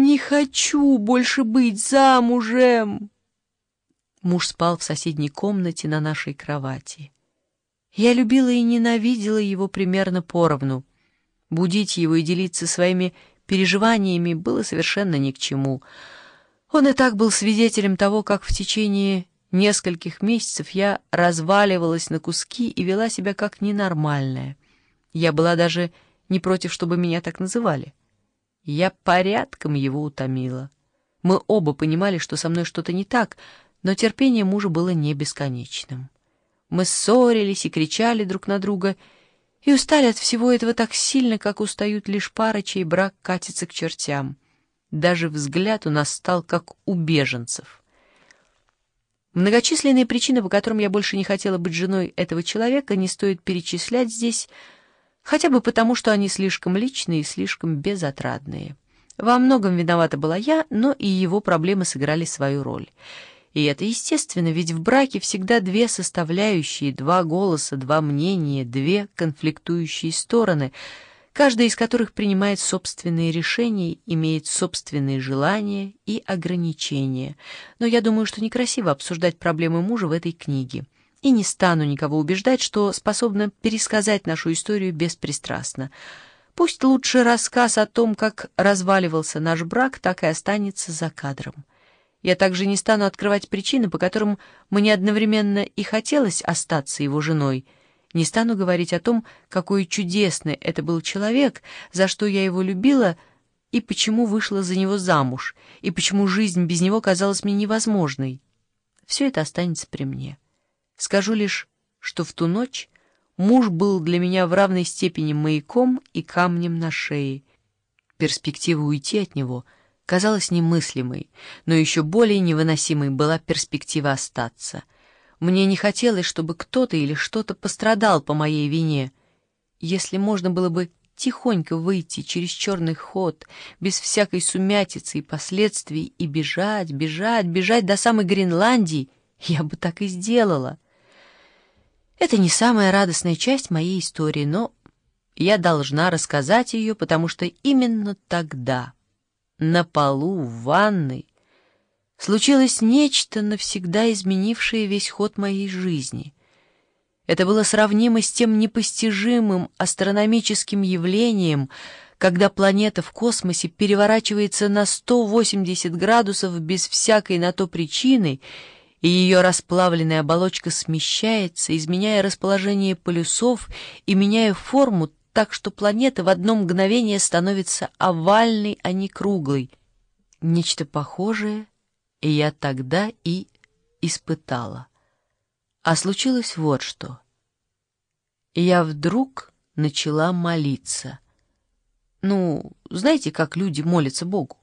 Не хочу больше быть замужем!» Муж спал в соседней комнате на нашей кровати. Я любила и ненавидела его примерно поровну. Будить его и делиться своими переживаниями было совершенно ни к чему. Он и так был свидетелем того, как в течение нескольких месяцев я разваливалась на куски и вела себя как ненормальная. Я была даже не против, чтобы меня так называли. Я порядком его утомила. Мы оба понимали, что со мной что-то не так, но терпение мужа было не бесконечным. Мы ссорились и кричали друг на друга, и устали от всего этого так сильно, как устают лишь пары, чей брак катится к чертям. Даже взгляд у нас стал как у беженцев. Многочисленные причины, по которым я больше не хотела быть женой этого человека, не стоит перечислять здесь, хотя бы потому, что они слишком личные и слишком безотрадные. Во многом виновата была я, но и его проблемы сыграли свою роль. И это естественно, ведь в браке всегда две составляющие, два голоса, два мнения, две конфликтующие стороны, каждая из которых принимает собственные решения, имеет собственные желания и ограничения. Но я думаю, что некрасиво обсуждать проблемы мужа в этой книге. И не стану никого убеждать, что способна пересказать нашу историю беспристрастно. Пусть лучше рассказ о том, как разваливался наш брак, так и останется за кадром. Я также не стану открывать причины, по которым мне одновременно и хотелось остаться его женой. Не стану говорить о том, какой чудесный это был человек, за что я его любила и почему вышла за него замуж, и почему жизнь без него казалась мне невозможной. Все это останется при мне. Скажу лишь, что в ту ночь муж был для меня в равной степени маяком и камнем на шее. Перспектива уйти от него казалась немыслимой, но еще более невыносимой была перспектива остаться. Мне не хотелось, чтобы кто-то или что-то пострадал по моей вине. Если можно было бы тихонько выйти через черный ход, без всякой сумятицы и последствий, и бежать, бежать, бежать до самой Гренландии, я бы так и сделала. Это не самая радостная часть моей истории, но я должна рассказать ее, потому что именно тогда, на полу в ванной, случилось нечто, навсегда изменившее весь ход моей жизни. Это было сравнимо с тем непостижимым астрономическим явлением, когда планета в космосе переворачивается на 180 градусов без всякой на то причины, и ее расплавленная оболочка смещается, изменяя расположение полюсов и меняя форму так, что планета в одно мгновение становится овальной, а не круглой. Нечто похожее и я тогда и испытала. А случилось вот что. Я вдруг начала молиться. Ну, знаете, как люди молятся Богу?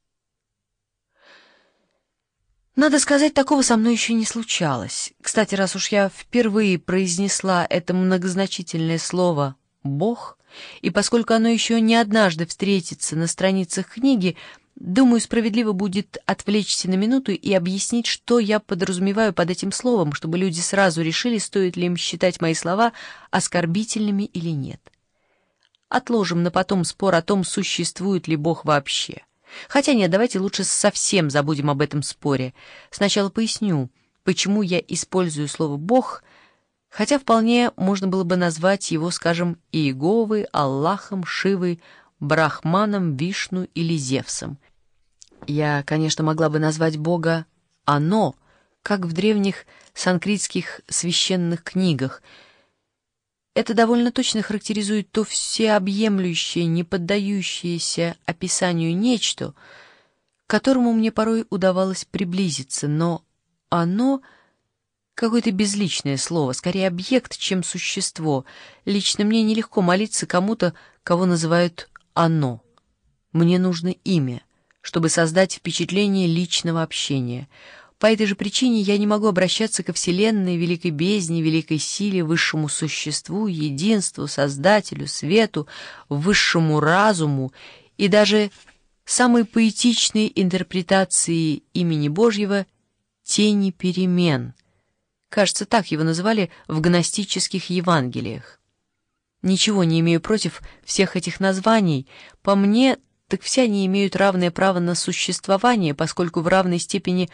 Надо сказать, такого со мной еще не случалось. Кстати, раз уж я впервые произнесла это многозначительное слово «Бог», и поскольку оно еще не однажды встретится на страницах книги, думаю, справедливо будет отвлечься на минуту и объяснить, что я подразумеваю под этим словом, чтобы люди сразу решили, стоит ли им считать мои слова оскорбительными или нет. Отложим на потом спор о том, существует ли Бог вообще. Хотя нет, давайте лучше совсем забудем об этом споре. Сначала поясню, почему я использую слово «Бог», хотя вполне можно было бы назвать его, скажем, Иеговой, Аллахом, Шивой, Брахманом, Вишну или Зевсом. Я, конечно, могла бы назвать Бога «Оно», как в древних санскритских священных книгах. Это довольно точно характеризует то всеобъемлющее, не поддающееся описанию нечто, к которому мне порой удавалось приблизиться, но «оно» — какое-то безличное слово, скорее объект, чем существо. Лично мне нелегко молиться кому-то, кого называют «оно». Мне нужно имя, чтобы создать впечатление личного общения. По этой же причине я не могу обращаться ко Вселенной, великой бездне, великой силе, высшему существу, единству, Создателю, свету, высшему разуму и даже самой поэтичной интерпретации имени Божьего «тени перемен». Кажется, так его называли в гностических Евангелиях. Ничего не имею против всех этих названий. По мне, так все они имеют равное право на существование, поскольку в равной степени